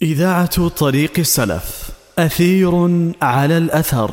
إذاعة طريق السلف، أثير على الأثر.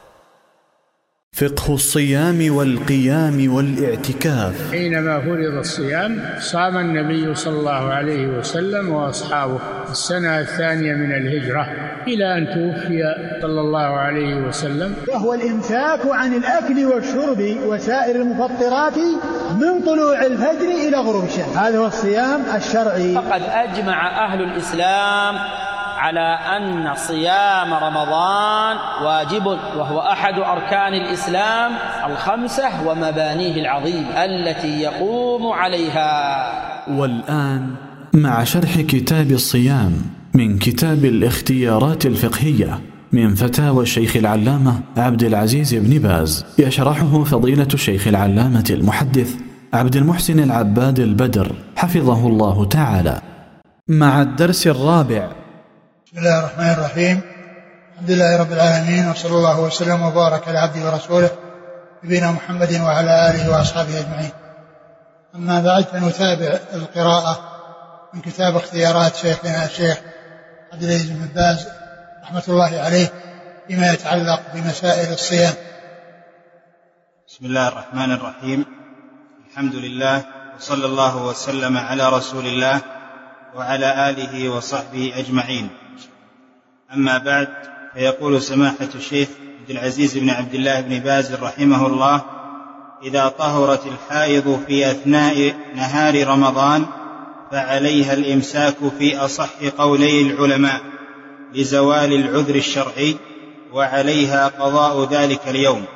فقه الصيام والقيام والاعتكاف. حينما فرض الصيام صام النبي صلى الله عليه وسلم وأصحابه السنة الثانية من الهجرة إلى أن توفي صلى الله عليه وسلم، وهو الإمساك عن الأكل والشرب وسائر المفطرات من طلوع الفجر إلى غروب الشمس. هذا هو الصيام الشرعي. فقد أجمع أهل الإسلام على أن صيام رمضان واجب، وهو أحد أركان الإسلام الخمسة ومبانيه العظيمة التي يقوم عليها. والآن مع شرح كتاب الصيام من كتاب الاختيارات الفقهية من فتاوى الشيخ العلامة عبد العزيز بن باز، يشرحه فضيلة الشيخ العلامة المحدث عبد المحسن العباد البدر حفظه الله تعالى، مع الدرس الرابع. بسم الله الرحمن الرحيم. الحمد لله رب العالمين، وصلى الله وسلم وبارك على عبده ورسوله نبينا محمد وعلى آله وأصحابه أجمعين. أما بعد، فنتابع القراءة من كتاب اختيارات شيخنا الشيخ عبد العزيز بن باز رحمة الله عليه فيما يتعلق بمسائل الصيام. بسم الله الرحمن الرحيم. الحمد لله، وصلى الله وسلم على رسول الله وعلى آله وصحبه أجمعين. أما بعد، فيقول سماحة الشيخ عبد العزيز بن عبد الله بن باز رحمه الله: إذا طهرت الحائض في أثناء نهار رمضان فعليها الإمساك في أصح قولي العلماء لزوال العذر الشرعي، وعليها قضاء ذلك اليوم.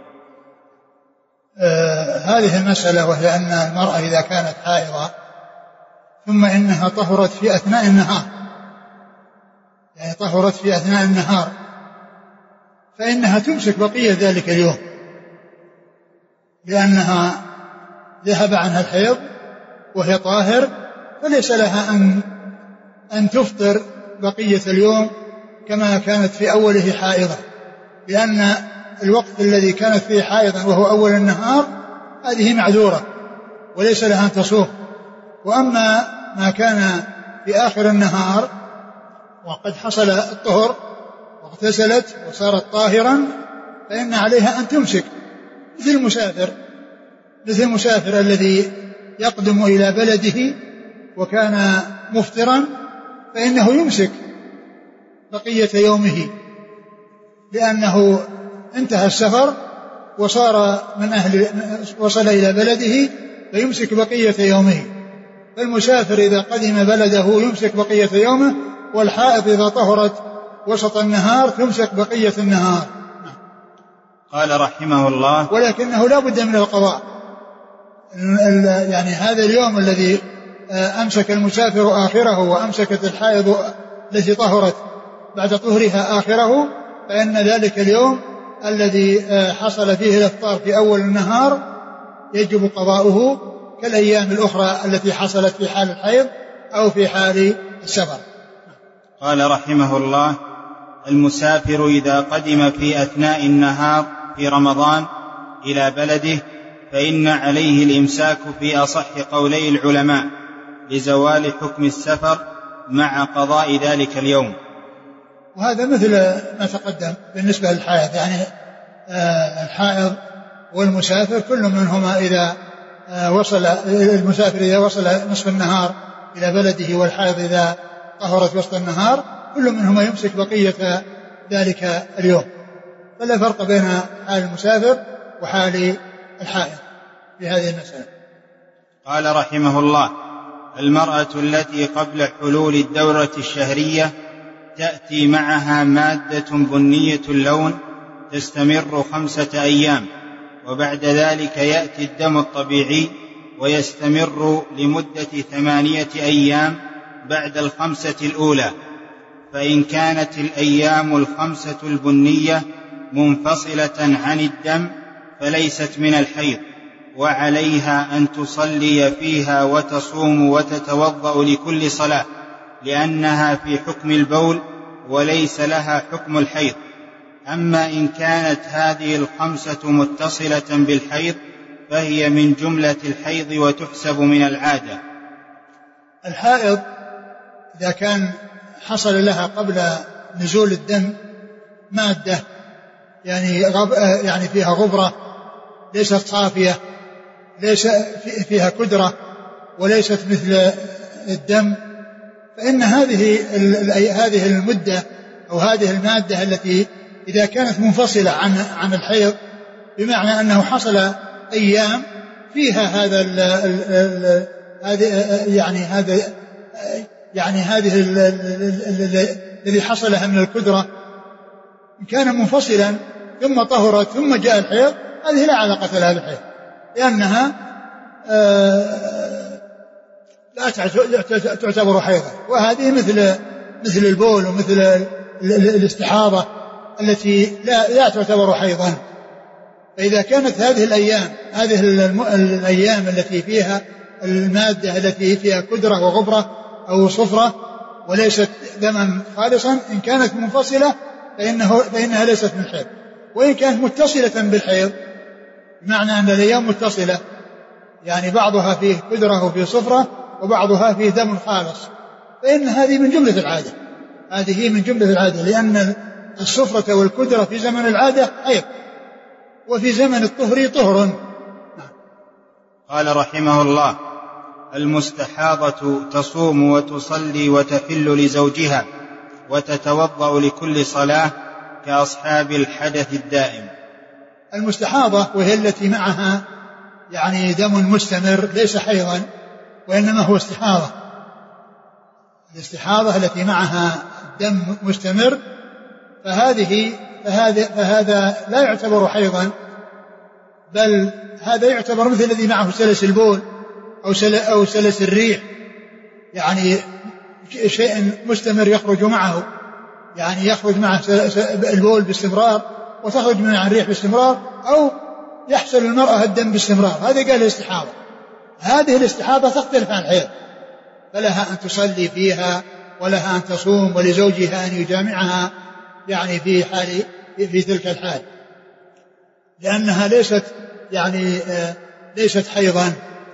هذه المسألة، وهي أن المرأة إذا كانت حائضة ثم إنها طهرت في أثناء النهار، يعني طهرت في أثناء النهار، فإنها تمسك بقية ذلك اليوم، لأنها ذهب عنها الحيض وهي طاهر، فليس لها أن تفطر بقية اليوم كما كانت في أوله حائضة، لأن الوقت الذي كانت فيه حائضا وهو أول النهار هذه معذورة وليس لها أن تصوم. وأما ما كان في آخر النهار وقد حصل الطهر واغتسلت وصارت طاهرا، فإن عليها أن تمسك، مثل المسافر الذي يقدم إلى بلده وكان مفطرا، فإنه يمسك بقية يومه، لأنه انتهى السفر وصل إلى بلده فيمسك بقية يومه. فالمسافر إذا قدم بلده يمسك بقية يومه، والحائض إذا طهرت وسط النهار تمسك بقية النهار. قال رحمه الله: ولكنه لا بد من القضاء، يعني هذا اليوم الذي أمسك المسافر آخره وأمسكت الحائض التي طهرت بعد طهرها آخره، فإن ذلك اليوم الذي حصل فيه الإفطار في أول النهار يجب قضاؤه كالأيام الأخرى التي حصلت في حال الحيض أو في حال السفر. قال رحمه الله: المسافر إذا قدم في أثناء النهار في رمضان إلى بلده فإن عليه الإمساك في أصح قولي العلماء لزوال حكم السفر مع قضاء ذلك اليوم. وهذا مثل ما تقدم بالنسبة للحائض، يعني الحائض والمسافر كل منهما إذا وصل، المسافر إذا وصل نصف النهار إلى بلده، والحائض إذا طهرت وسط النهار، كل منهما يمسك بقية ذلك اليوم، فلا فرق بين حال المسافر وحال الحائض في هذه المسألة. قال رحمه الله: المرأة التي قبل حلول الدورة الشهرية تأتي معها مادة بنية اللون تستمر 5 أيام، وبعد ذلك يأتي الدم الطبيعي ويستمر لمدة 8 أيام بعد 5 الأولى، فإن كانت الأيام 5 البنية منفصلة عن الدم فليست من الحيض، وعليها أن تصلي فيها وتصوم وتتوضأ لكل صلاة، لأنها في حكم البول وليس لها حكم الحيض. أما إن كانت هذه 5 متصلة بالحيض فهي من جملة الحيض وتحسب من العادة. الحائض إذا كان حصل لها قبل نزول الدم مادة يعني فيها غبرة ليست صافية، ليس فيها كدرة، وليست مثل الدم، فإن هذه المدة أو هذه المادة التي إذا كانت منفصلة عن الحيض، بمعنى أنه حصل أيام فيها هذه الذي حصل لها من الكدرة، إن كان منفصلا ثم طهرت ثم جاء الحيض، هذه لا علاقة لها بالحيض، لأنها لا تعتبر حيضا. وهذه مثل البول ومثل الاستحاضة التي لا تعتبر حيضا. فإذا كانت هذه الأيام التي فيها المادة التي فيها كدرة وغبرة أو صفرة وليست دما خالصا، إن كانت منفصلة فإنها ليست من حيض. وإن كانت متصلة بالحيض، بمعنى أن الأيام متصلة، يعني بعضها فيه كدرة وفيه صفرة وبعضها فيه دم خالص، فإن هذه من جملة العادة، هذه من جملة العادة، لأن الصفرة والكدرة في زمن العادة حيض، وفي زمن الطهر طهر. قال رحمه الله: المستحاضة تصوم وتصلي وتحل لزوجها وتتوضأ لكل صلاة كأصحاب الحدث الدائم. المستحاضة وهي التي معها يعني دم مستمر ليس حيضا وإنما هو استحاضة. الاستحاضة التي معها دم مستمر فهذا لا يعتبر حيضا، بل هذا يعتبر مثل الذي معه سلس البول أو سلس الريح، يعني شيء مستمر يخرج معه، يعني يخرج معه البول باستمرار وتخرج منه الريح باستمرار، أو يحصل المرأة الدم باستمرار، هذا قال الاستحاضة. هذه الاستحاضة تختلف عن الحيض، فلها أن تصلي فيها ولها أن تصوم ولزوجها أن يجامعها يعني في تلك الحال، لأنها ليست حيضا.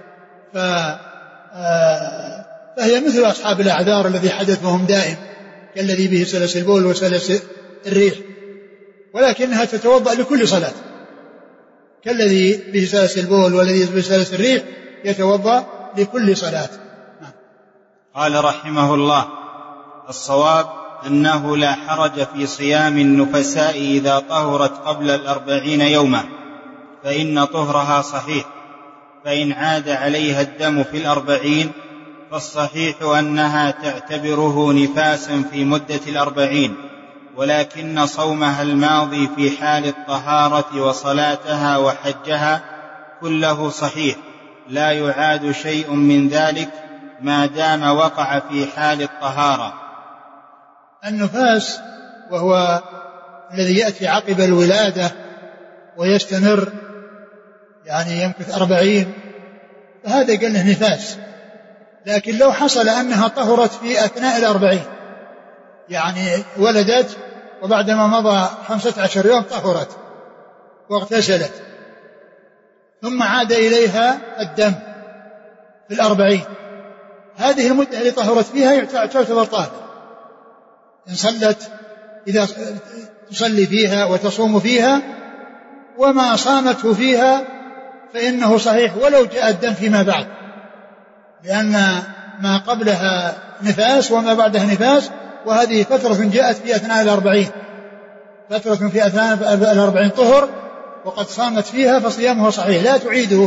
فهي مثل أصحاب الأعذار الذي حدثهم دائم، كالذي به سلس البول وسلس الريح، ولكنها تتوضأ لكل صلاة، كالذي به سلس البول والذي به سلس الريح يتوضأ لكل صلاة. قال رحمه الله: الصواب أنه لا حرج في صيام النفساء إذا طهرت قبل 40 يوما، فإن طهرها صحيح، فإن عاد عليها الدم في 40 فالصحيح أنها تعتبره نفاسا في مدة 40، ولكن صومها الماضي في حال الطهارة وصلاتها وحجها كله صحيح، لا يعاد شيء من ذلك ما دام وقع في حال الطهارة. النفاس وهو الذي يأتي عقب الولادة ويستمر يعني يمكث 40، فهذا قال له نفاس. لكن لو حصل أنها طهرت في أثناء 40، يعني ولدت وبعدما مضى 15 يوم طهرت واغتسلت ثم عاد إليها الدم في 40، هذه المدة اللي طهرت فيها تعتبر طاهرة. إن صلت إذا تصلي فيها وتصوم فيها، وما صامته فيها فإنه صحيح ولو جاء الدم فيما بعد، لأن ما قبلها نفاس وما بعدها نفاس، وهذه فترة جاءت في أثناء 40، فترة في أثناء 40 طهر وقد صامت فيها فصيامها صحيح، لا تعيده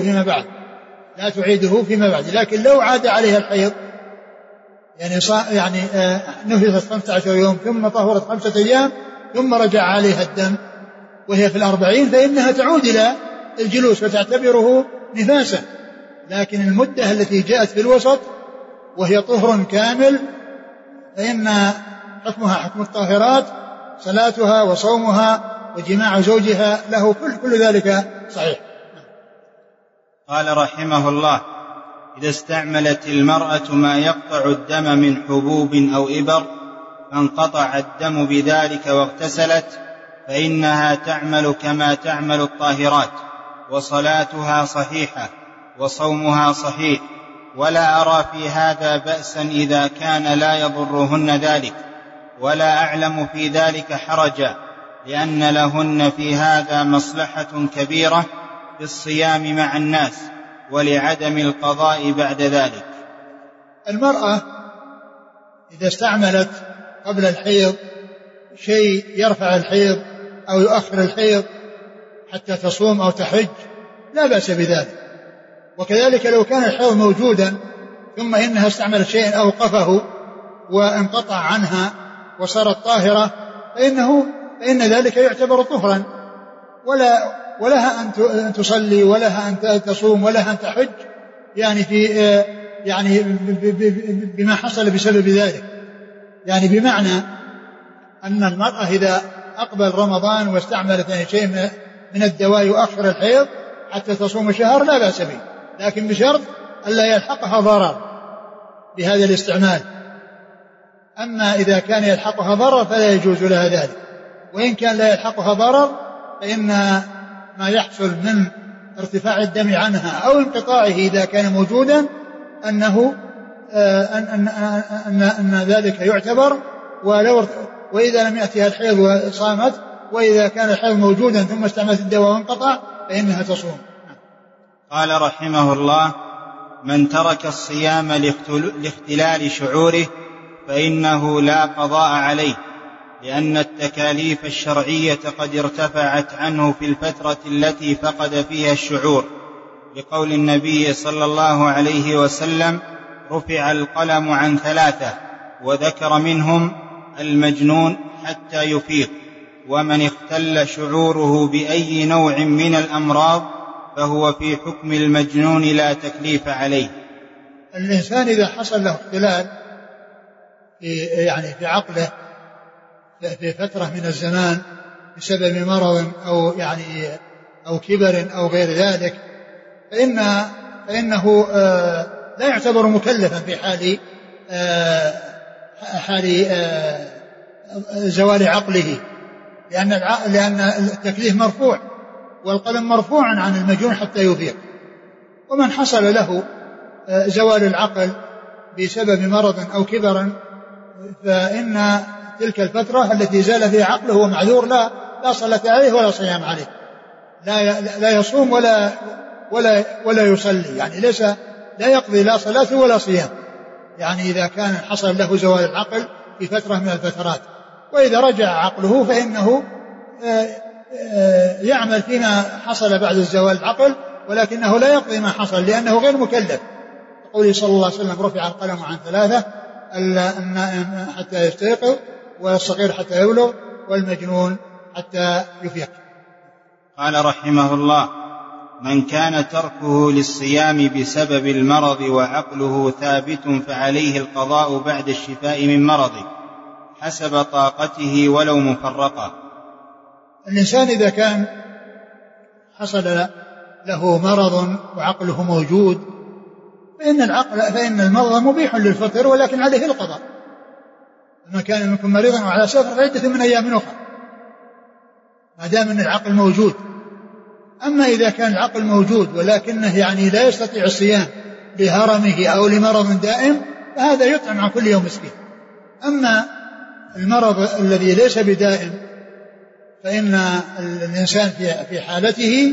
فيما بعد. لكن لو عاد عليها الحيض يعني نفست 15 يوم ثم طهرت 5 أيام ثم رجع عليها الدم وهي في 40، فإنها تعود إلى الجلوس وتعتبره نفاسا. لكن المدة التي جاءت في الوسط وهي طهر كامل فإن حكمها حكم الطاهرات، صلاتها وصومها وجماع زوجها له كل ذلك صحيح. قال رحمه الله: إذا استعملت المرأة ما يقطع الدم من حبوب أو إبر فانقطع الدم بذلك واغتسلت، فإنها تعمل كما تعمل الطاهرات، وصلاتها صحيحة وصومها صحيح، ولا أرى في هذا بأسا إذا كان لا يضرهن ذلك، ولا أعلم في ذلك حرجا، لأن لهن في هذا مصلحة كبيرة في الصيام مع الناس ولعدم القضاء بعد ذلك. المرأة إذا استعملت قبل الحيض شيء يرفع الحيض أو يؤخر الحيض حتى تصوم أو تحج لا بأس بذلك. وكذلك لو كان الحيض موجودا ثم إنها استعملت شيئا أوقفه وانقطع عنها وصارت طاهرة فإن ذلك يعتبر طهرا، ولها أن تصلي ولها أن تصوم ولها أن تحج يعني بما حصل بسبب ذلك. يعني بمعنى أن المرأة إذا أقبل رمضان واستعملت شيء من الدواء يؤخر الحيض حتى تصوم شهر لا بأس به، لكن بشرط ألا يلحقها ضرر بهذا الاستعمال. أما إذا كان يلحقها ضرر فلا يجوز لها ذلك، وإن كان لا يلحقها ضرر فإن ما يحصل من ارتفاع الدم عنها أو انقطاعه إذا كان موجودا أن ذلك يعتبر، وإذا لم يأتها الحيض وصامت، وإذا كان الحيض موجودا ثم استعملت الدواء وانقطع فإنها تصوم. قال رحمه الله: من ترك الصيام لاختلال شعوره فإنه لا قضاء عليه، لأن التكاليف الشرعية قد ارتفعت عنه في الفترة التي فقد فيها الشعور، لقول النبي صلى الله عليه وسلم: رفع القلم عن 3، وذكر منهم المجنون حتى يفيق، ومن اختل شعوره بأي نوع من الأمراض فهو في حكم المجنون لا تكليف عليه. الإنسان إذا حصل له اختلال في عقله في فترة من الزمان بسبب مرض أو كبر أو غير ذلك فإنه لا يعتبر مكلفا في حال زوال عقله، لأن التكليف مرفوع والقلم مرفوع عن المجنون حتى يفيق. ومن حصل له زوال العقل بسبب مرض أو كبر فإن تلك الفترة التي زال فيها عقله هو معذور، لا صلاة عليه ولا صيام عليه، لا يصوم ولا يصلي، يعني لا يقضي لا صلاة ولا صيام، يعني إذا كان حصل له زوال العقل في فترة من الفترات. وإذا رجع عقله فإنه يعمل فيما حصل بعد الزوال العقل، ولكنه لا يقضي ما حصل لأنه غير مكلف. قوله صلى الله عليه وسلم: رفع القلم عن 3، النائم حتى يستيقظ، والصغير حتى يبلغ، والمجنون حتى يفيق. قال رحمه الله: من كان تركه للصيام بسبب المرض وعقله ثابت فعليه القضاء بعد الشفاء من مرضه حسب طاقته ولو مفرقا. الإنسان إذا كان حصل له مرض وعقله موجود فإن المرض مبيح للفطر، ولكن عليه القضاء. من كان منكم مريضا وعلى سفر فعدة من أيام أخرى، ما دام أن العقل موجود. أما إذا كان العقل موجود ولكنه لا يستطيع الصيام لهرمه أو لمرض دائم فهذا يطعم عن كل يوم مسكين. أما المرض الذي ليس بدائم فإن الإنسان في حالته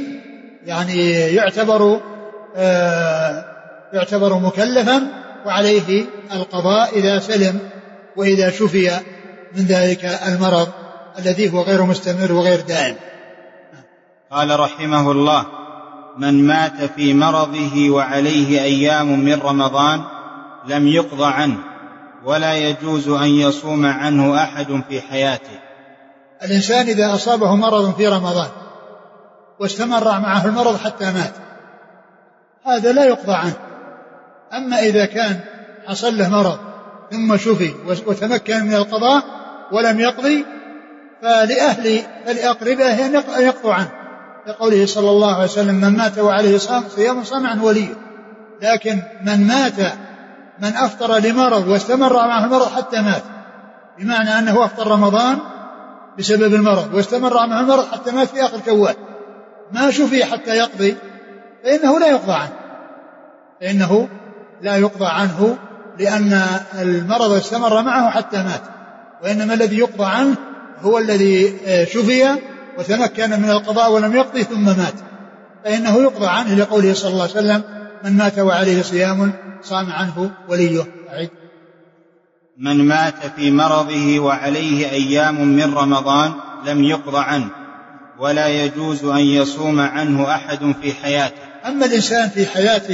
يعتبر مكلفا، وعليه القضاء إذا سلم وإذا شفي من ذلك المرض الذي هو غير مستمر وغير دائم. قال رحمه الله: من مات في مرضه وعليه أيام من رمضان لم يقضى عنه، ولا يجوز أن يصوم عنه أحد في حياته. الإنسان إذا أصابه مرض في رمضان واستمر معه المرض حتى مات هذا لا يقضى عنه. أما إذا كان حصل له مرض ثم شفي وتمكن من القضاء ولم يقضي فلأقربه أن يقضوا عنه، لقوله صلى الله عليه وسلم: من مات وعليه صيام صام عنه وليه. لكن من أفطر لمرض واستمر معه المرض حتى مات، بمعنى أنه أفطر رمضان بسبب المرض واستمر معه المرض حتى مات في آخر شوال ما شفي حتى يقضي فإنه لا يقضى عنه، فإنه لا يقضى عنه لأن المرض استمر معه حتى مات، وإنما الذي يقضى عنه هو الذي شفي وتمكن من القضاء ولم يقضي ثم مات، فإنه يقضى عنه لقوله صلى الله عليه وسلم: من مات وعليه صيام صام عنه وليه. من مات في مرضه وعليه أيام من رمضان لم يقضى عنه ولا يجوز أن يصوم عنه أحد في حياته. أما الإنسان في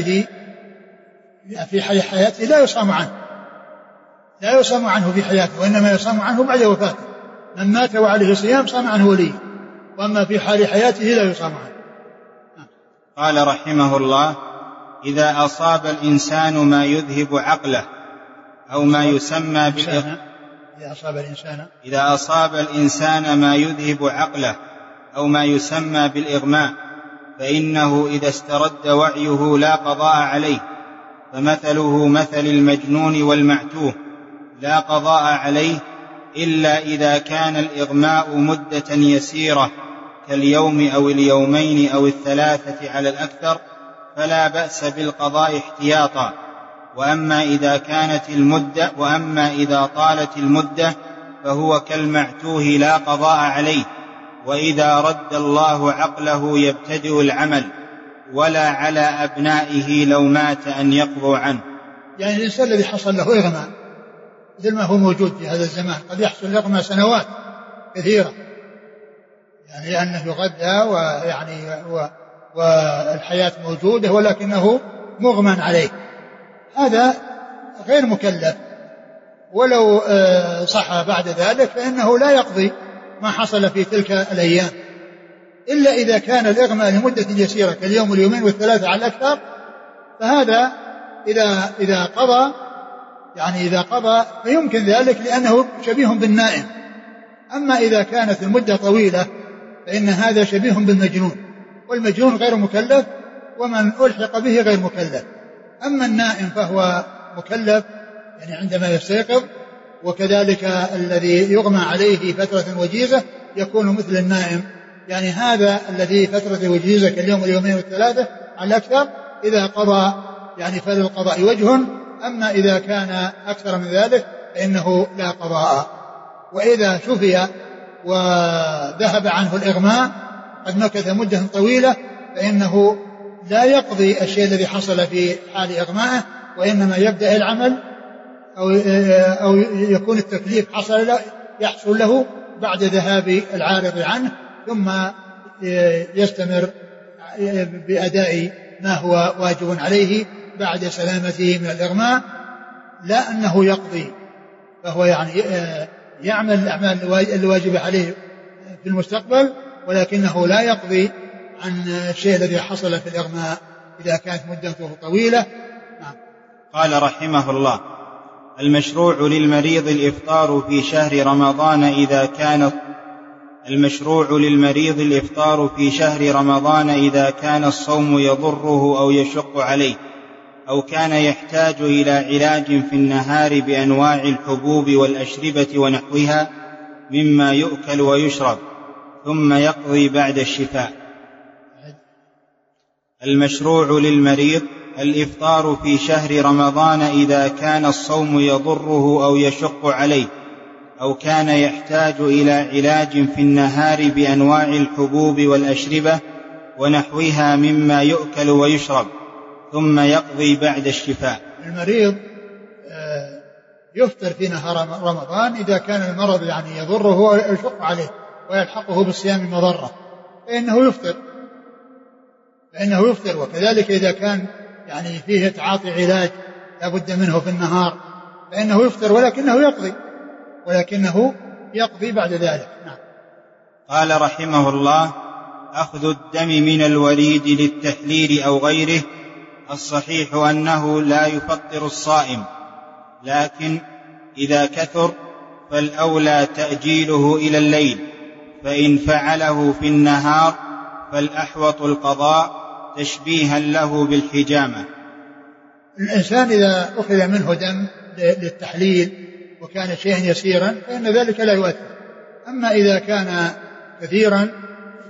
حياته لا يصام عنه في حياته، وإنما يصام عنه بعد وفاته. من مات وعليه صيام صام عنه وليه، وأما في حال حياته لا يصام عنه. قال رحمه الله: إذا أصاب الإنسان ما يذهب عقله أو ما يسمى إذا أصاب الإنسان ما يذهب عقله أو ما يسمى بالإغماء فإنه إذا استرد وعيه لا قضاء عليه، فمثله مثل المجنون والمعتوه لا قضاء عليه إلا إذا كان الإغماء مدة يسيرة كاليوم أو اليومين أو الثلاثة على الأكثر، فلا بأس بالقضاء احتياطا. وأما إذا طالت المدة فهو كالمعتوه لا قضاء عليه. وإذا رد الله عقله يبتدئ العمل، ولا على أبنائه لو مات أن يقضوا عنه. يعني الإنسان الذي حصل له إغماء مثل ما هو موجود في هذا الزمان، قد يحصل إغماء سنوات كثيرة، يعني لأنه يغذى والحياة موجودة ولكنه مغمى عليه، هذا غير مكلف، ولو صح بعد ذلك فإنه لا يقضي ما حصل في تلك الأيام، إلا إذا كان الإغماء لمدة يسيرة كاليوم واليومين والثلاثة على الأكثر، فهذا إذا قضى فيمكن ذلك لأنه شبيه بالنائم. أما إذا كانت المدة طويلة فإن هذا شبيه بالمجنون، والمجنون غير مكلف ومن ألحق به غير مكلف. أما النائم فهو مكلف يعني عندما يستيقظ، وكذلك الذي يغمى عليه فترة وجيزة يكون مثل النائم، يعني هذا الذي فترة وجيزة كاليوم واليومين والثلاثة على الأكثر إذا قضى يعني فللقضاء وجه. أما إذا كان أكثر من ذلك فإنه لا قضاء. وإذا شفي وذهب عنه الإغماء قد مكث مدة طويلة فإنه لا يقضي الشيء الذي حصل في حال إغمائه، وإنما يبدأ العمل أو يكون التكليف يحصل له بعد ذهاب العارض عنه، ثم يستمر بأداء ما هو واجب عليه بعد سلامته من الإغماء، لا أنه يقضي، فهو يعني يعمل الأعمال الواجبة عليه في المستقبل، ولكنه لا يقضي عن الشيء الذي حصل في الإغماء إذا كانت مدته طويلة. قال رحمه الله: المشروع للمريض الإفطار في شهر رمضان إذا كان الصوم يضره أو يشق عليه، أو كان يحتاج إلى علاج في النهار بأنواع الحبوب والأشربة ونحوها مما يؤكل ويشرب، ثم يقضي بعد الشفاء. المشروع للمريض الإفطار في شهر رمضان إذا كان الصوم يضره أو يشق عليه، أو كان يحتاج إلى علاج في النهار بأنواع الحبوب والأشربة ونحوها مما يؤكل ويشرب، ثم يقضي بعد الشفاء. المريض يفطر في نهار رمضان إذا كان المرض يعني يضره ويشق عليه ويلحقه بالصيام مضرة فإنه يفطر. وكذلك إذا كان يعني فيه تعاطي علاج لا بد منه في النهار فإنه يفطر، ولكنه يقضي بعد ذلك. نعم. قال رحمه الله: أخذ الدم من الوريد للتحليل أو غيره الصحيح أنه لا يفطر الصائم، لكن إذا كثر فالأولى تأجيله إلى الليل، فإن فعله في النهار فالأحوط القضاء تشبيها له بالحجامة. الإنسان إذا أخذ منه دم للتحليل وكان شيئا يسيرا فإن ذلك لا يؤثر، أما إذا كان كثيرا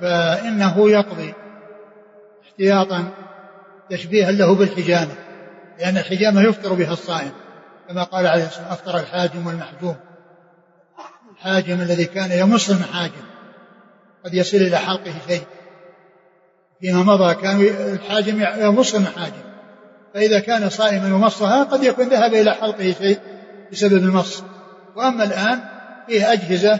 فإنه يقضي احتياطا تشبيها له بالحجامة، لأن الحجامة يفطر بها الصائم كما قال عليه الصلاة والسلام: أفطر الحاجم والمحجوم. الحاجم الذي كان يمص المحاجم قد يصل إلى حلقه شيء، فيما مضى كان الحاجم يمص المحاجم، فإذا كان صائما ومصها قد يكون ذهب إلى حلقه شيء بسبب المص. وأما الآن فيه أجهزة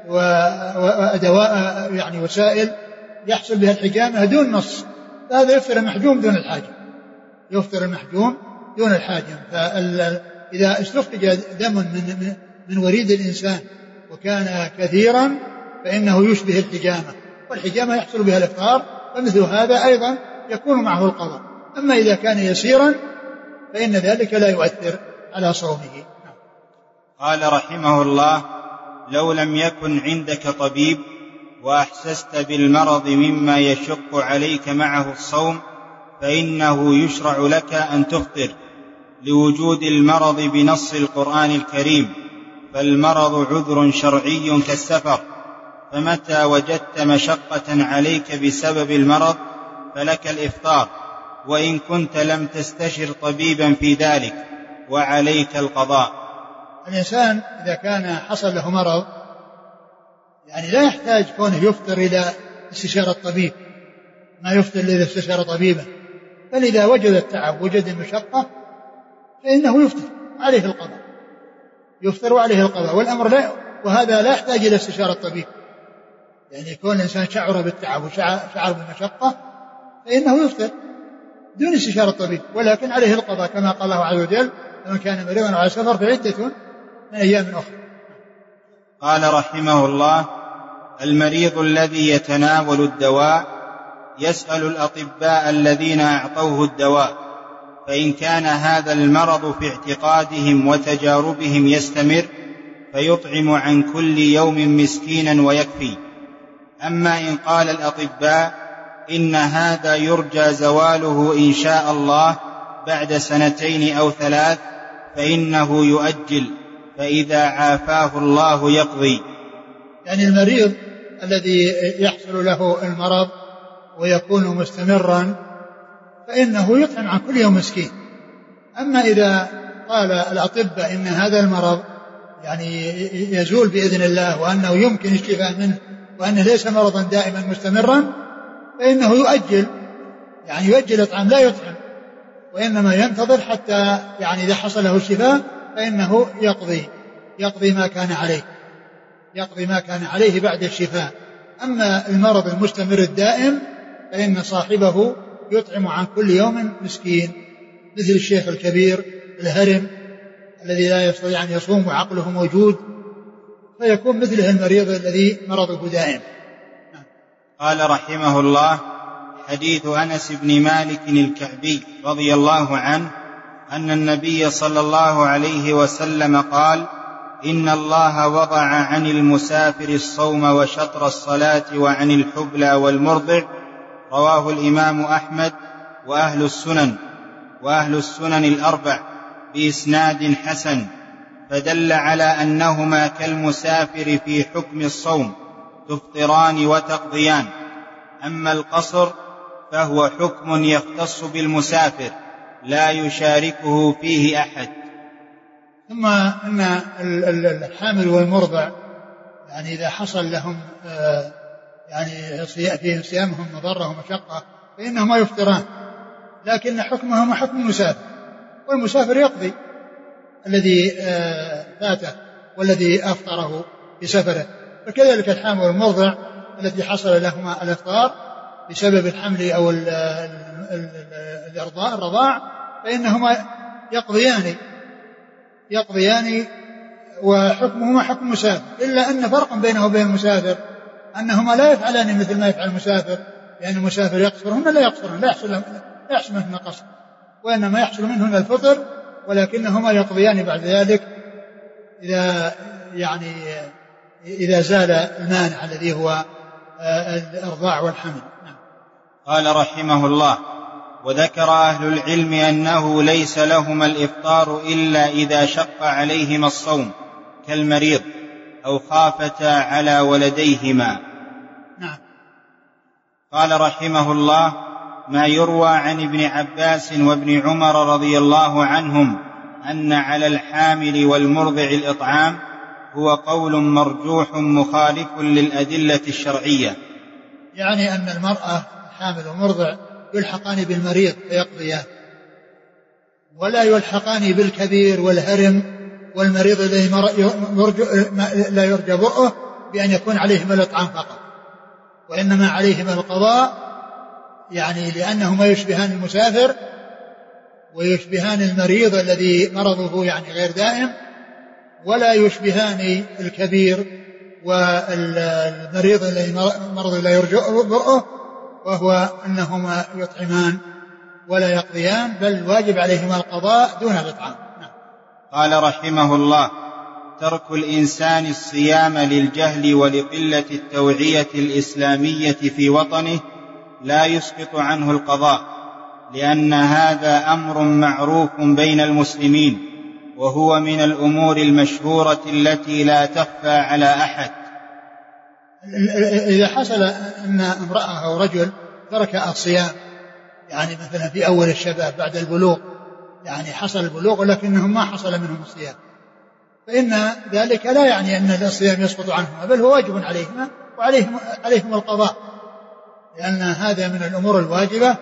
وأدواء يعني وسائل يحصل بها الحجامة دون مص، فهذا يفطر المحجوم دون الحاجم، يفطر المحجوم دون الحاجم. فإذا استخرج دم من وريد الإنسان وكان كثيرا فإنه يشبه الحجامة، والحجامة يحصل بها الإفطار، فمثل هذا أيضا يكون معه القضاء. أما إذا كان يسيرا فإن ذلك لا يؤثر على صومه. قال رحمه الله: لو لم يكن عندك طبيب وأحسست بالمرض مما يشق عليك معه الصوم فإنه يشرع لك أن تفطر لوجود المرض بنص القرآن الكريم، فالمرض عذر شرعي كالسفر، فمتى وجدت مشقة عليك بسبب المرض فلك الإفطار، وإن كنت لم تستشر طبيبا في ذلك، وعليك القضاء. الإنسان إذا كان حصل له مرض يعني لا يحتاج كونه يفطر إلى استشارة الطبيب، ما يفطر إذا استشار طبيبا، بل إذا وجد التعب وجد المشقة فإنه يفطر عليه القضاء، يفطر عليه القضاء. والأمر لا، وهذا لا يحتاج إلى استشارة الطبيب، يعني يكون الإنسان شعر بالتعب وشعر بالمشقة فإنه يفطر دون استشارة الطبيب، ولكن عليه القضاء كما قال الله عز وجل: فمن كان مريضا على سفر فعدة من أيام أخرى. قال رحمه الله: المريض الذي يتناول الدواء يسأل الأطباء الذين أعطوه الدواء، فإن كان هذا المرض في اعتقادهم وتجاربهم يستمر فيطعم عن كل يوم مسكينا ويكفي. أما إن قال الأطباء إن هذا يرجى زواله إن شاء الله بعد 2 أو 3 فإنه يؤجل، فإذا عافاه الله يقضي. يعني المريض الذي يحصل له المرض ويكون مستمرا فإنه يطعم عن كل يوم مسكين. أما إذا قال الأطباء إن هذا المرض يعني يزول بإذن الله وأنه يمكن الشفاء منه وأنه ليس مرضا دائما مستمرا فإنه يؤجل، يعني يؤجل الإطعام لا يطعم، وإنما ينتظر حتى يعني إذا حصل له الشفاء فإنه يقضي ما كان عليه، يقضي ما كان عليه بعد الشفاء. أما المرض المستمر الدائم فإن صاحبه يطعم عن كل يوم مسكين، مثل الشيخ الكبير الهرم الذي لا يستطيع أن يصوم وعقله موجود، فيكون مثله المريض الذي مرضه دائم. قال رحمه الله: حديث أنس بن مالك الكعبي رضي الله عنه أن النبي صلى الله عليه وسلم قال: إن الله وضع عن المسافر الصوم وشطر الصلاة وعن الحبلى والمرضع، رواه الإمام أحمد وأهل السنن الأربع بإسناد حسن، فدل على أنهما كالمسافر في حكم الصوم، تفطران وتقضيان. أما القصر فهو حكم يختص بالمسافر لا يشاركه فيه أحد. ثم أن الحامل والمرضع يعني إذا حصل لهم يعني في صيامهم مضرة ومشقة فإنهما يفطران، لكن حكمهما حكم المسافر، والمسافر يقضي الذي فاته والذي أفطره في سفره. فكذلك الحامل والمرضع الذي حصل لهما الإفطار بسبب الحمل أو الرضاع فإنهما يقضيان وحكمهما حكم المسافر، إلا أن فرقا بينه وبين المسافر أنهما لا يفعلان مثل ما يفعل المسافر، لأن المسافر يقصرهن لا يقصرهن، لا يحصل منهن قصر، وإنما يحصل منهن الفطر، ولكنهما يقضيان بعد ذلك إذا زال المانع الذي هو الإرضاع والحمل. قال رحمه الله: وذكر أهل العلم أنه ليس لهما الإفطار إلا إذا شق عليهما الصوم كالمريض أو خافتا على ولديهما. نعم. قال رحمه الله: ما يروى عن ابن عباس وابن عمر رضي الله عنهم أن على الحامل والمرضع الإطعام هو قول مرجوح مخالف للأدلة الشرعية. يعني أن المرأة الحامل والمرضع يلحقان بالمريض فيقضيان، ولا يلحقان بالكبير والهرم والمريض الذي لا يرجى برؤه بأن يكون عليهما الإطعام فقط، وإنما عليهما القضاء، يعني لأنهما يشبهان المسافر ويشبهان المريض الذي مرضه يعني غير دائم، ولا يشبهان الكبير والمريض الذي مرضه لا يرجى برؤه، وهو أنهما يطعمان ولا يقضيان، بل واجب عليهما القضاء دون الإطعام. قال رحمه الله: ترك الإنسان الصيام للجهل ولقلة التوعية الإسلامية في وطنه لا يسقط عنه القضاء، لأن هذا أمر معروف بين المسلمين، وهو من الأمور المشهورة التي لا تخفى على أحد. إذا حصل أن امرأة أو رجل ترك الصيام، يعني مثلا في أول الشباب بعد البلوغ، يعني حصل البلوغ ولكنهم ما حصل منهم الصيام، فإن ذلك لا يعني أن الصيام يسقط عنهما، بل هو واجب عليهما وعليهم القضاء، لأن هذا من الأمور الواجبة،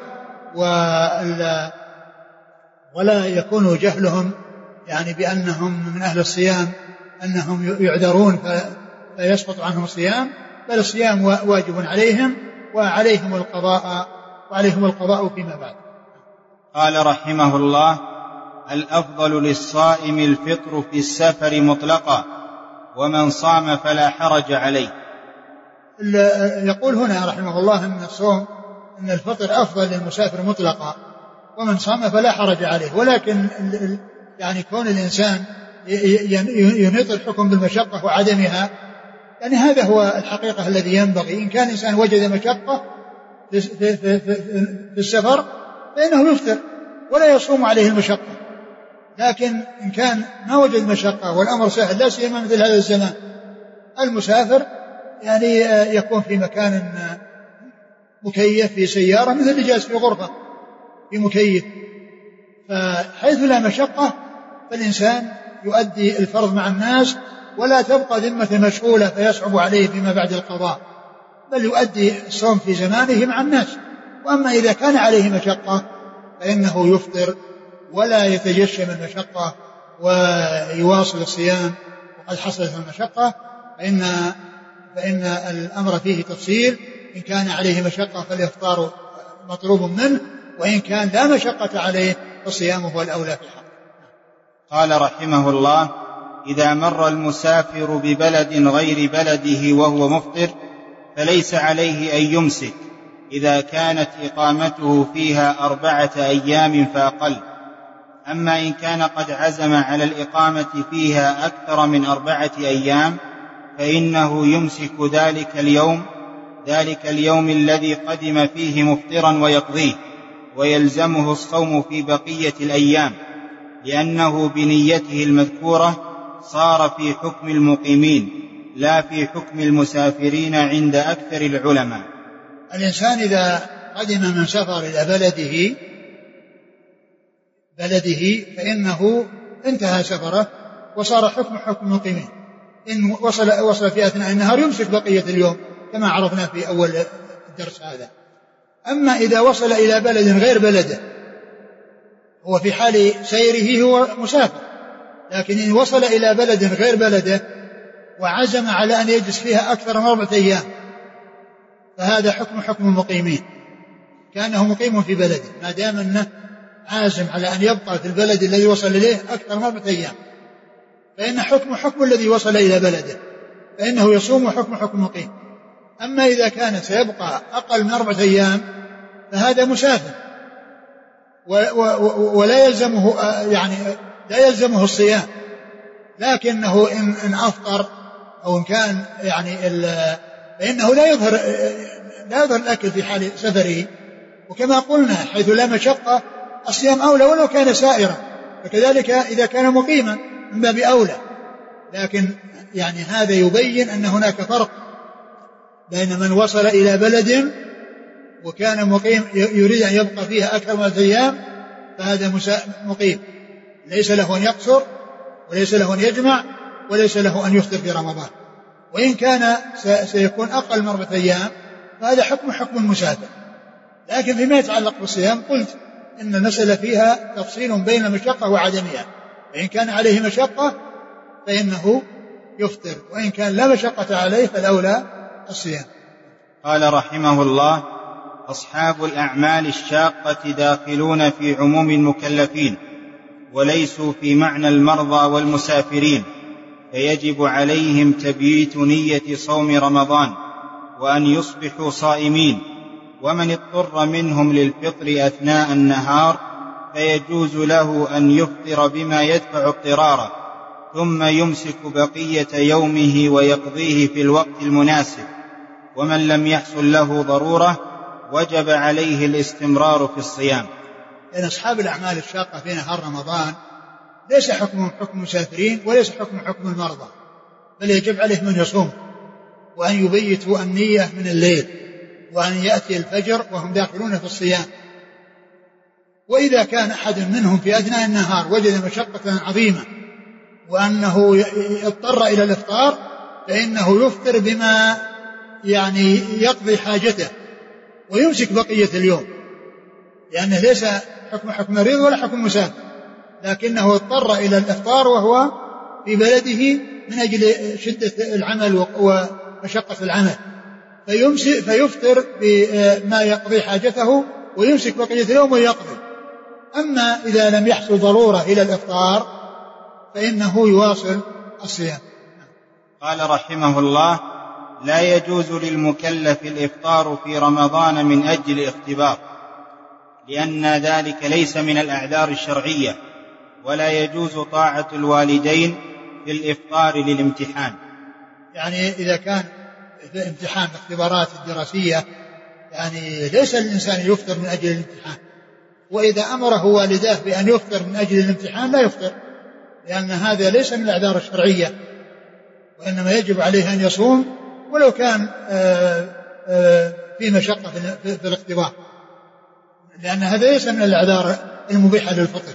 ولا يكون جهلهم يعني بأنهم من أهل الصيام أنهم يعذرون فيسقط عنهم الصيام، بل الصيام واجب عليهم وعليهم القضاء فيما بعد. قال رحمه الله: الأفضل للصائم الفطر في السفر مطلقا، ومن صام فلا حرج عليه. يقول هنا رحمه الله أن الصوم أن الفطر أفضل للمسافر مطلقا، ومن صام فلا حرج عليه، ولكن يعني كون الإنسان ينيط الحكم بالمشقة وعدمها، يعني هذا هو الحقيقة الذي ينبغي. إن كان الإنسان وجد مشقة في السفر فإنه يفطر ولا يصوم عليه المشقة، لكن إن كان ما وجد مشقة والأمر سهل، لا سيما مثل هذا الزمان، المسافر يعني يكون في مكان مكيف في سيارة مثل اللي جالس في غرفة في مكيف، فحيث لا مشقة فالإنسان يؤدي الفرض مع الناس، ولا تبقى ذمة مشغولة فيصعب عليه فيما بعد القضاء، بل يؤدي الصوم في زمانه مع الناس. وأما إذا كان عليه مشقة فإنه يفطر ولا يتجشم المشقة ويواصل الصيام وقد حصلت المشقة، فإن الأمر فيه تفصيل. إن كان عليه مشقة فالإفطار مطلوب منه، وإن كان لا مشقة عليه فالصيام هو الأولى في حقه. قال رحمه الله: إذا مر المسافر ببلد غير بلده وهو مفطر فليس عليه أن يمسك إذا كانت إقامته فيها 4 أيام فأقل. أما إن كان قد عزم على الإقامة فيها أكثر من 4 أيام فإنه يمسك ذلك اليوم الذي قدم فيه مفطرا ويقضيه، ويلزمه الصوم في بقية الأيام، لأنه بنيته المذكورة صار في حكم المقيمين لا في حكم المسافرين عند أكثر العلماء. الإنسان إذا قدم من سفر إلى بلده فإنه انتهى سفره وصار حكم المقيمين. إن وصل في أثناء النهار يمسك بقية اليوم كما عرفنا في أول الدرس هذا. أما إذا وصل إلى بلد غير بلده، هو في حال سيره هو مسافر، لكن إن وصل إلى بلد غير بلده وعزم على أن يجلس فيها أكثر من 4 أيام فهذا حكم المقيمين، كأنه مقيم في بلده ما دام أنه عازم على أن يبقى في البلد الذي وصل إليه أكثر من 4 أيام، فإن حكم الذي وصل إلى بلده، فإنه يصوم حكم مقيم. أما إذا كان سيبقى أقل من 4 أيام فهذا مسافر ولا يلزمه لا يلزمه الصيام، لكنه إن أفطر أو إن كان فإنه لا يظهر الأكل في حال سفره. وكما قلنا حيث لا مشقة الصيام أولى ولو كان سائرا، فكذلك إذا كان مقيما من باب أولى. لكن هذا يبين أن هناك فرق بين من وصل إلى بلد وكان مقيم يريد أن يبقى فيها أكثر من 3 أيام فهذا مقيم، ليس له أن يقصر وليس له أن يجمع وليس له أن يفطر في رمضان. وإن كان سيكون أقل من 4 أيام فهذا حكم المسافر. لكن فيما يتعلق بالصيام قلت إن المسألة فيها تفصيل بين المشقة وعدمها، فإن كان عليه مشقة فإنه يفطر، وإن كان لا مشقة عليه فالأولى الصيام. قال رحمه الله: أصحاب الأعمال الشاقة داخلون في عموم المكلفين وليسوا في معنى المرضى والمسافرين، فيجب عليهم تبييت نية صوم رمضان وأن يصبحوا صائمين. ومن اضطر منهم للفطر أثناء النهار فيجوز له أن يفطر بما يدفع اضطراره ثم يمسك بقية يومه ويقضيه في الوقت المناسب. ومن لم يحصل له ضرورة وجب عليه الاستمرار في الصيام. لأن أصحاب الأعمال الشاقة في نهار رمضان ليس حكم المسافرين وليس حكم المرضى، بل يجب عليهم أن يصوم وأن يبيتوا النية من الليل وأن يأتي الفجر وهم داخلون في الصيام. وإذا كان أحد منهم في أثناء النهار وجد مشقة عظيمة وأنه اضطر إلى الإفطار فإنه يفطر بما يقضي حاجته ويمسك بقية اليوم، لأنه ليس حكم مريض ولا حكم مسافر، لكنه اضطر إلى الإفطار وهو في بلده من أجل شدة العمل ومشقة العمل، فيفطر بما يقضي حاجته ويمسك بقية اليوم ويقضي. أما إذا لم يحصل ضرورة إلى الإفطار فإنه يواصل الصيام. قال رحمه الله: لا يجوز للمكلف الإفطار في رمضان من أجل الاختبار، لأن ذلك ليس من الأعذار الشرعية، ولا يجوز طاعة الوالدين في الإفطار للامتحان. يعني إذا كان في امتحان الاختبارات الدراسية ليس الإنسان يفطر من أجل الامتحان، وإذا أمره والداه بأن يفطر من أجل الامتحان لا يفطر، لأن هذا ليس من الأعذار الشرعية، وإنما يجب عليه أن يصوم ولو كان في مشقة في الاختبار، لأن هذا ليس من الأعذار المبيحة للفطر.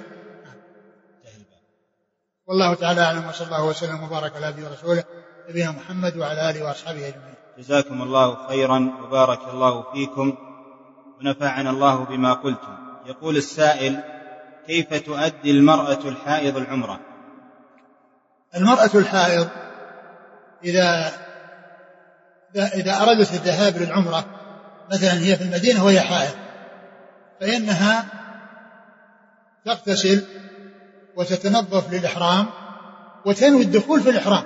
والله تعالى أعلم، وصلى الله وسلم وبارك على عبده ورسوله نبينا محمد وعلى آله وأصحابه أجمعين. جزاكم الله خيرا وبارك الله فيكم ونفعنا الله بما قلتم. يقول السائل: كيف تؤدي المرأة الحائض العمرة؟ المرأة الحائض إذا أرادت الذهاب للعمرة، مثلا هي في المدينة وهي حائض، فإنها تغتسل وتتنظف للإحرام وتنوي الدخول في الإحرام،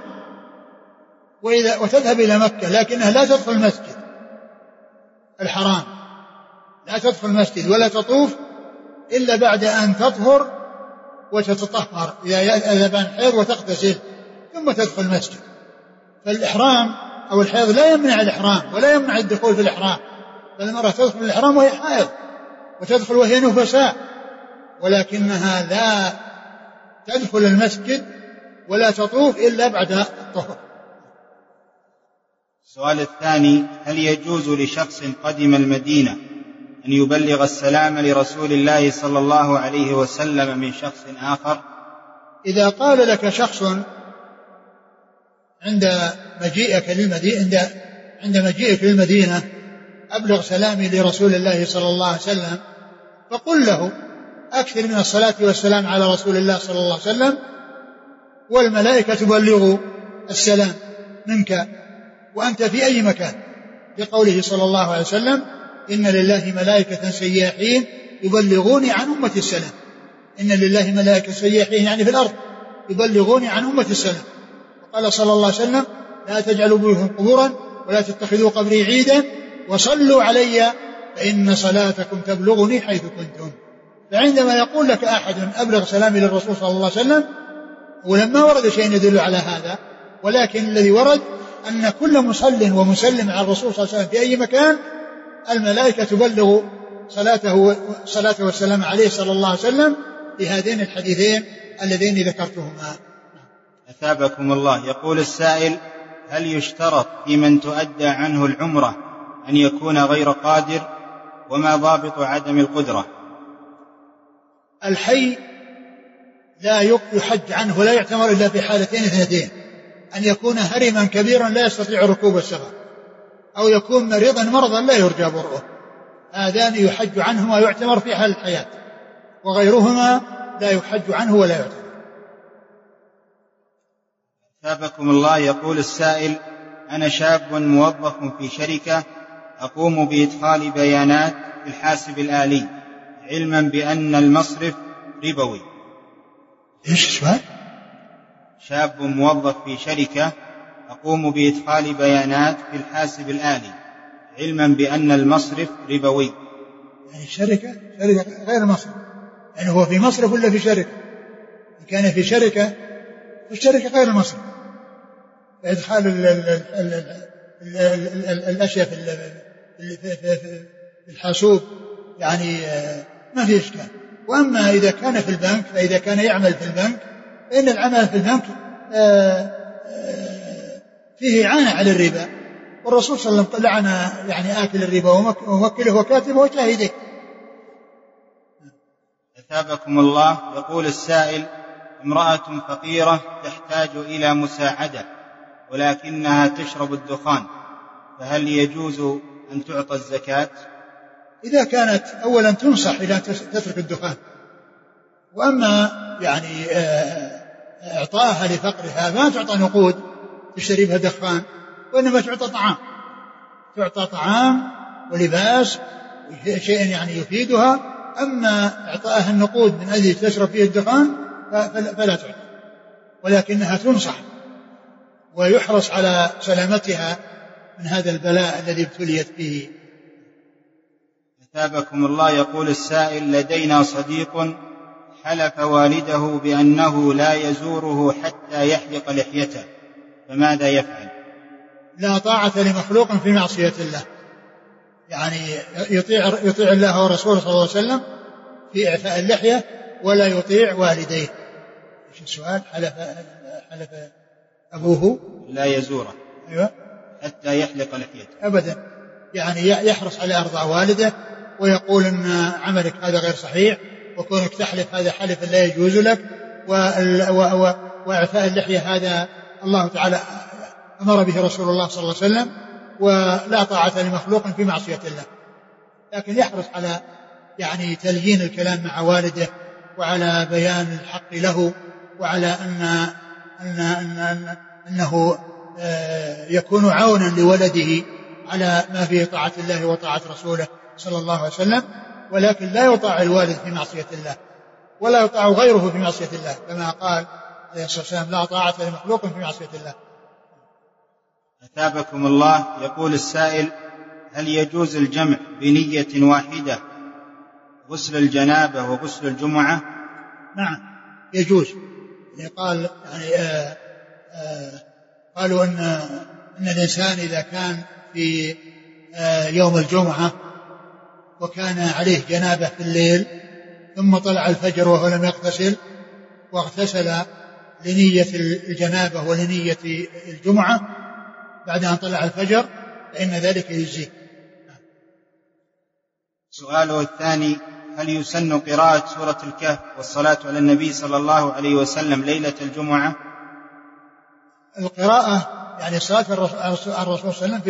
وتذهب إلى مكة، لكنها لا تدخل المسجد الحرام، لا تدخل المسجد ولا تطوف إلا بعد أن تطهر وتتطهر إذا بان حيض وتغتسل ثم تدخل المسجد. فالإحرام أو الحيض لا يمنع الإحرام ولا يمنع الدخول في الإحرام، فالمرأة تدخل الإحرام وهي حائض وتدخل وهي نفساء، ولكنها لا تدخل المسجد ولا تطوف إلا بعد الطهر. السؤال الثاني: هل يجوز لشخص قدم المدينة أن يبلغ السلام لرسول الله صلى الله عليه وسلم من شخص آخر؟ إذا قال لك شخص عند مجيئك للمدينة أبلغ سلامي لرسول الله صلى الله عليه وسلم، فقل له: أكثر من الصلاة والسلام على رسول الله صلى الله عليه وسلم، والملائكة تبلغ السلام منك وأنت في أي مكان، لقوله صلى الله عليه وسلم: إن لله ملائكة سياحين يبلغوني عن أمة السلام. إن لله ملائكة سياحين يعني في الأرض يبلغوني عن أمة السلام. وقال صلى الله عليه وسلم: لا تجعلوا بيوتكم قبورا ولا تتخذوا قبري عيدا وصلوا علي فإن صلاتكم تبلغني حيث كنتم. فعندما يقول لك أحد أبلغ سلامي للرسول صلى الله عليه وسلم، ولما ورد شيء يدل على هذا، ولكن الذي ورد أن كل مصل ومسلم على الرسول صلى الله عليه وسلم في أي مكان الملائكة تبلغ صلاة والسلام عليه صلى الله عليه وسلم بهذين الحديثين اللذين ذكرتهما. أثابكم الله. يقول السائل: هل يشترط في من تؤدى عنه العمرة أن يكون غير قادر، وما ضابط عدم القدرة؟ الحي لا يحج عنه ولا يعتمر إلا في حالتين اثنتين: أن يكون هرما كبيرا لا يستطيع ركوب السفر، أو يكون مريضا مرضا لا يرجى برؤه. هذان يحج عنهما ويعتمر في حال الحياة، وغيرهما لا يحج عنه ولا يعتمر. ثابكم الله. يقول السائل: أنا شاب موظف في شركة أقوم بإدخال بيانات في الحاسب الآلي علما بأن المصرف ربوي. إيش السؤال؟ شاب موظف في شركة أقوم بإدخال بيانات في الحاسب الآلي علما بأن المصرف ربوي. يعني شركة غير مصرف، يعني هو في مصرف ولا في شركة؟ إن كان في شركة فالشركة غير المصرف، إدخال الأشياء في الحاسوب يعني ما في إشكال. وأما إذا كان في البنك، فإذا كان يعمل في البنك فإن العمل في البنك فيه إعانة على الربا، والرسول صلى الله عليه وسلم لعن يعني آكل الربا وموكله وكاتبه وشاهده. أثابكم الله. يقول السائل: امرأة فقيرة تحتاج إلى مساعدة ولكنها تشرب الدخان، فهل يجوز أن تعطى الزكاة؟ إذا كانت أولا تنصح إلى أن تترك الدخان، وأما يعني إعطاها لفقرها ما تعطى نقود تشتري بها دخان، وإنما تعطى طعام ولباس شيء يعني يفيدها. أما إعطاها النقود من أجل تشرب فيه الدخان فلا تعطى، ولكنها تنصح ويحرص على سلامتها من هذا البلاء الذي ابتليت به. أثابكم الله. يقول السائل: لدينا صديق حلف والده بأنه لا يزوره حتى يحلق لحيته، فماذا يفعل؟ لا طاعة لمخلوق في معصية الله، يعني يطيع الله ورسوله صلى الله عليه وسلم في إعفاء اللحية ولا يطيع والديه. ايش السؤال؟ حلف أبوه لا يزوره أيوة حتى يحلق لحيته أبدا، يعني يحرص على إرضاء والده ويقول أن عملك هذا غير صحيح، وكونك تحلف هذا حلف لا يجوز لك، وإعفاء اللحية هذا الله تعالى أمر به رسول الله صلى الله عليه وسلم، ولا طاعة لمخلوق في معصية الله. لكن يحرص على يعني تليين الكلام مع والده، وعلى بيان الحق له، وعلى أنه يكون عونا لولده على ما فيه طاعة الله وطاعة رسوله صلى الله عليه وسلم. ولكن لا يطاع الوالد في معصية الله ولا يطاع غيره في معصية الله، كما قال عليه الصلاة والسلام: لا طاعة لمخلوق في معصية الله. أثابكم الله. يقول السائل: هل يجوز الجمع بنية واحدة غسل الجنابة وغسل الجمعة؟ نعم يجوز. قال يعني قالوا أن الإنسان إذا كان في يوم الجمعة وكان عليه جنابة في الليل ثم طلع الفجر وهو لم يغتسل واغتسل لنية الجنابة ولنية الجمعة بعد أن طلع الفجر فإن ذلك يجزيه. سؤاله الثاني: هل يسن قراءة سورة الكهف والصلاة على النبي صلى الله عليه وسلم ليلة الجمعة؟ القراءة يعني صلاة الرسول صلى الله عليه وسلم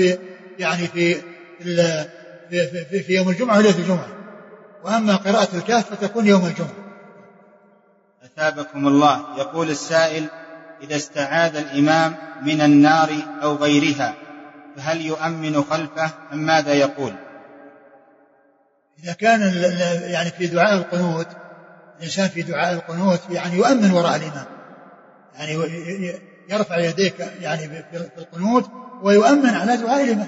في يوم الجمعة وليلة الجمعة، وأما قراءة الكهف فتكون يوم الجمعة. أثابكم الله. يقول السائل: إذا استعاذ الإمام من النار أو غيرها فهل يؤمن خلفه أم ماذا يقول؟ إذا كان يعني في دعاء القنوت، الإنسان في دعاء القنوت يعني يؤمن وراء الإمام، يعني يرفع يديك يعني في القنوت ويؤمن على دعاء الإمام.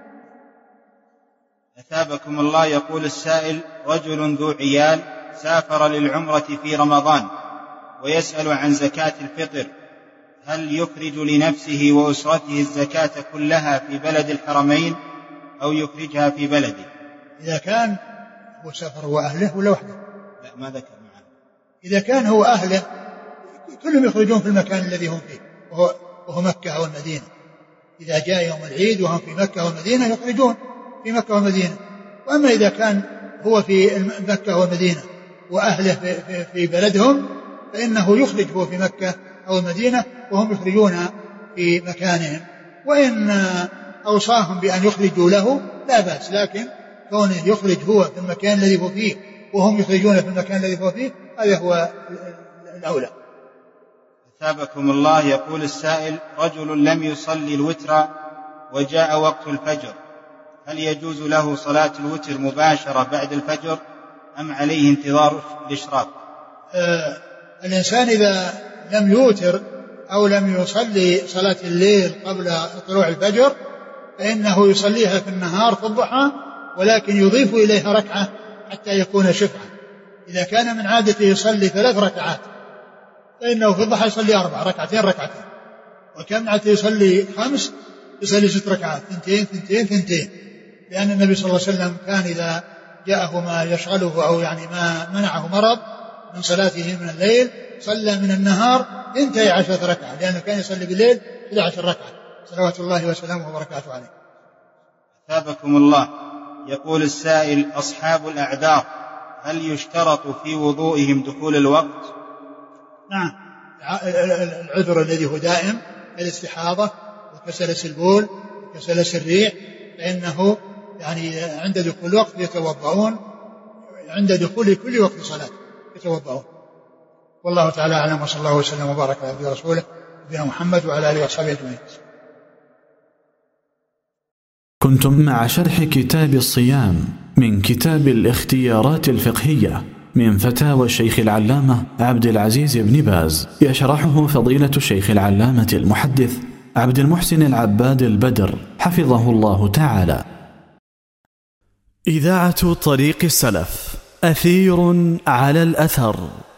أثابكم الله. يقول السائل: رجل ذو عيال سافر للعمرة في رمضان ويسأل عن زكاة الفطر، هل يخرج لنفسه وأسرته الزكاة كلها في بلد الحرمين أو يخرجها في بلده؟ إذا كان هو سافر وأهله ولا وحده؟ لا ما ذكر معه. إذا كان هو أهله كلهم يخرجون في المكان الذي هم فيه وهو مكة أو المدينة. إذا جاء يوم العيد وهم في مكة والمدينة يخرجون في مكة والمدينة، وأما إذا كان هو في مكة والمدينة وأهله في بلدهم فإنه يخرج هو في مكة أو المدينة وهم يخرجون في مكانهم، وإن أوصاهم بأن يخرجوا له لا بأس، لكن كونه يخرج هو في المكان الذي هو فيه وهم يخرجون في المكان الذي هو فيه هذا هو الأولى. أثابكم الله. يقول السائل: رجل لم يصلي الوتر وجاء وقت الفجر، هل يجوز له صلاة الوتر مباشرة بعد الفجر أم عليه انتظار الإشراق؟ الإنسان إذا لم يوتر أو لم يصلي صلاة الليل قبل طلوع الفجر فإنه يصليها في النهار في الضحى، ولكن يضيف إليها ركعة حتى يكون شفعا. إذا كان من عادته يصلي 3 ركعات فإنه في الضحى يصلي 4 ركعتين، وكان من عادته يصلي 5 يصلي 6 ركعات، 2 لأن النبي صلى الله عليه وسلم كان إذا جاءه ما يشغله أو يعني ما منعه مرض من صلاته من الليل صلى من النهار 12 ركعة، لأنه كان يصلي بالليل 11 ركعة صلوات الله وسلامه وبركاته عليه. أثابكم الله. يقول السائل: أصحاب الأعذار هل يشترط في وضوئهم دخول الوقت؟ نعم، العذر الذي هو دائم الاستحاضة وكسلس البول وكسلس الريح فإنه يعني عند دخول الوقت يتوضؤون، عند دخول كل وقت صلاة يتوضؤون. والله تعالى أعلم، وصلى الله وسلم وبارك على عبده ورسوله نبينا محمد وعلى آله وصحبه أجمعين. كنتم مع شرح كتاب الصيام من كتاب الاختيارات الفقهية من فتاوى الشيخ العلامة عبد العزيز بن باز، يشرحه فضيلة الشيخ العلامة المحدث عبد المحسن العباد البدر حفظه الله تعالى. إذاعة طريق السلف، أثير على الأثر.